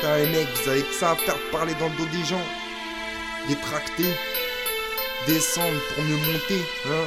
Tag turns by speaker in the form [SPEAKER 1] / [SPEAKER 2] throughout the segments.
[SPEAKER 1] Putain les mecs, vous avez que ça à faire de parler dans le dos des gens. Détracter, descendre pour mieux monter, hein.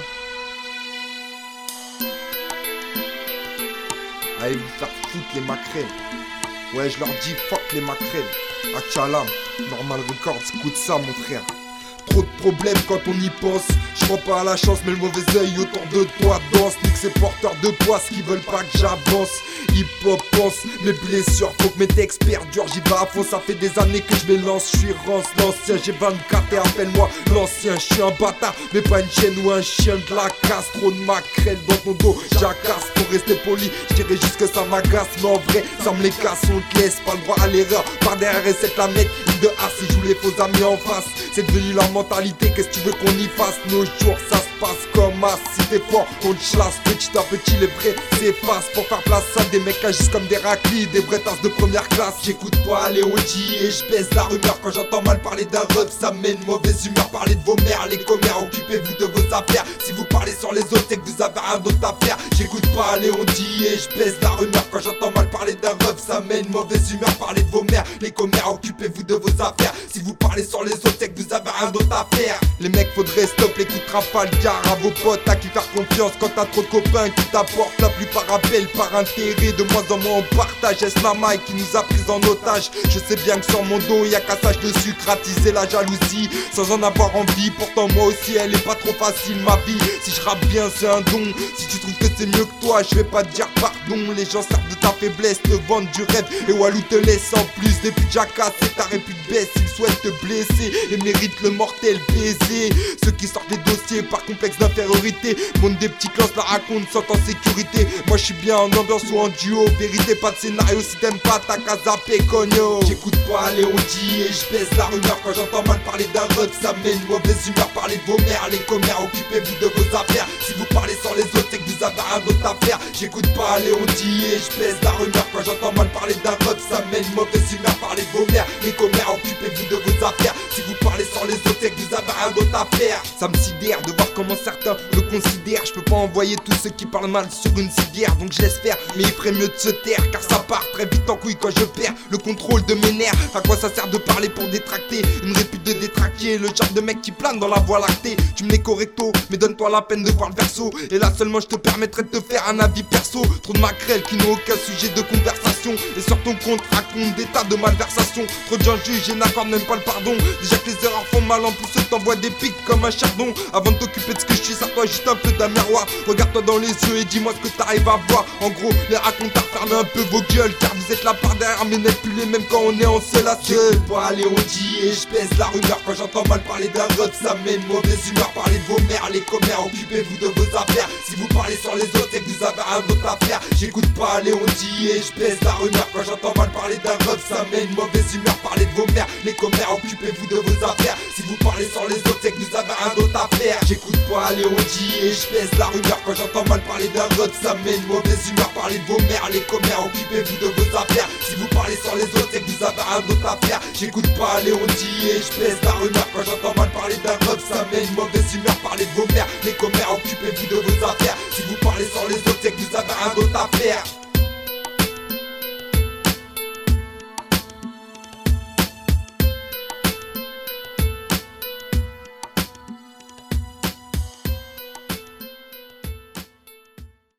[SPEAKER 1] Allez vous faire foutre les maquerelles. Ouais, je leur dis fuck les maquerelles. Achalam, Normal Records, écoute ça mon frère. Trop de problèmes quand on y pense. Je crois pas à la chance mais le mauvais œil autour de toi danse. Nique ces porteurs de poids qui veulent pas que j'avance. Hip hop pense, mes blessures faut que mes textes perdurent. J'y vais à fond, ça fait des années que je m'élance. Je suis rance l'ancien, j'ai 24 et appelle-moi l'ancien. Je suis un bâtard mais pas une chienne ou un chien de la casse. Trop de maquerelles dans ton dos, jacasse. Pour rester poli, je dirais juste que ça m'agace. Mais en vrai, ça me les casse, on te laisse pas le droit à l'erreur. Par derrière et c'est la mettre, une de A si je joue les faux amis en face. C'est devenu la mentalité, qu'est-ce que tu veux qu'on y fasse? Nos jours ça se passe comme as. Si t'es fort, on te chasse petit à petit, les vrais s'effacent. Pour faire place à des mecs agissent comme des raclis, des vrais tasses de première classe. J'écoute pas les OG et je baisse la rumeur. Quand j'entends mal parler d'un ref, ça mène mauvaise humeur. Parlez de vos mères, les commères, occupez-vous de vos affaires. Si vous parlez sur les autres, c'est que vous avez rien d'autre à faire. J'écoute pas les OG et je baisse la rumeur. Quand j'entends mal parler d'un ref, ça mène mauvaise humeur. Parlez de vos mères, les commères, occupez-vous de vos affaires. Si vous parlez sur les autres, c'est que vous avez rien d'autre à faire. Les mecs faudrait stop l'écoute Trafalgar. À vos potes à qui faire confiance quand t'as trop de copains qui t'apportent. La plupart appellent par intérêt, de moins en moins on partage. Est-ce la maille qui nous a pris en otage? Je sais bien que sur mon dos y'a cassage de sucre, attiser la jalousie sans en avoir envie. Pourtant moi aussi elle est pas trop facile ma vie. Si je rappe bien c'est un don. Si tu trouves que c'est mieux que toi je vais pas te dire pardon. Les gens servent de ta faiblesse, te vendent du rêve et Walou te laisse en plus. Depuis que jacasse et ta répute baisse, ils souhaitent te blesser et méritent le mortel baiser. Ceux qui sortent des dossiers par complexe d'infériorité montent des petites lances, la racontent sans en sécurité. Moi je suis bien en ambiance ou en duo. Vérité pas de scénario, si t'aimes pas t'as qu'à zapper cogno. J'écoute pas les OG et je baisse la rumeur. Quand j'entends mal parler d'un ref, ça mène mauvaise humeur. Parlez de vos mères, les commères, occupez-vous de vos affaires. Si vous parlez sur les autres, c'est que vous avez rien d'autre à faire. J'écoute pas les OG et je baisse la rumeur. Quand j'entends mal parler d'un ref, ça mène mauvaise humeur. Parlez de vos mères, les commères, occupez-vous de vos affaires. Si vous parlez sur les autres, c'est que vous avez rien d'autre à faire. Ça me sidère de voir comment certains le considèrent. Je peux pas envoyer tous ceux qui parlent mal sur une civière, donc je laisse faire. Mais il ferait mieux de se taire car ça part très vite en couille quand je perds le contrôle de mes nerfs. À quoi ça sert de parler pour détracter? Une répute de détraquer, le genre de mec qui plane dans la voie lactée. Tu me l'es correcto, mais donne-toi la peine de voir le verso. Et là seulement je te permettrai de te faire un avis perso. Trop de maquerelles qui n'ont aucun sujet de conversation. Et sur ton compte raconte des tas de malversations. Trop de gens jugent et n'accordent même pas le pardon. Déjà que les erreurs font mal, en plus eux t'envoient des pics comme un chardon. Avant de t'occuper de ce que je suis, sers-toi juste un peu d'un miroir. Regarde-toi dans les yeux et dis-moi ce que t'arrives à voir. En gros, les raconteurs fermez un peu vos gueules, car vous êtes là par derrière mais n'êtes plus les mêmes quand on est en seul à seul. J'écoute pas les OG et je baisse la rumeur. Quand j'entends mal parler d'un ref, ça mène mauvaise humeur. Parlez de vos mères, les commères, occupez-vous de vos affaires. Si vous parlez sur les autres, c'est que vous avez rien d'autre à faire. J'écoute pas les OG et je baisse la rumeur. Quand j'entends mal parler d'un ref, ça mène mauvaise humeur. Parlez de vos mères, les commères, occupez-vous de vos affaires. Si vous parlez sur les autres, c'est que vous avez rien d'autre à faire. J'écoute pas les OG et je baisse la rumeur. Quand j'entends mal parler d'un ref, ça mène mauvaise humeur. Parlez de vos mères, les commères, occupez-vous de vos affaires. Si vous parlez sur les autres, c'est que vous avez rien d'autre à faire. J'écoute pas les OG et je baisse la rumeur. Quand j'entends mal parler d'un ref, ça mène mauvaise humeur. Parlez de vos mères, les commères, occupez-vous de vos affaires. Si vous parlez sur les autres, c'est que vous avez rien d'autre à faire.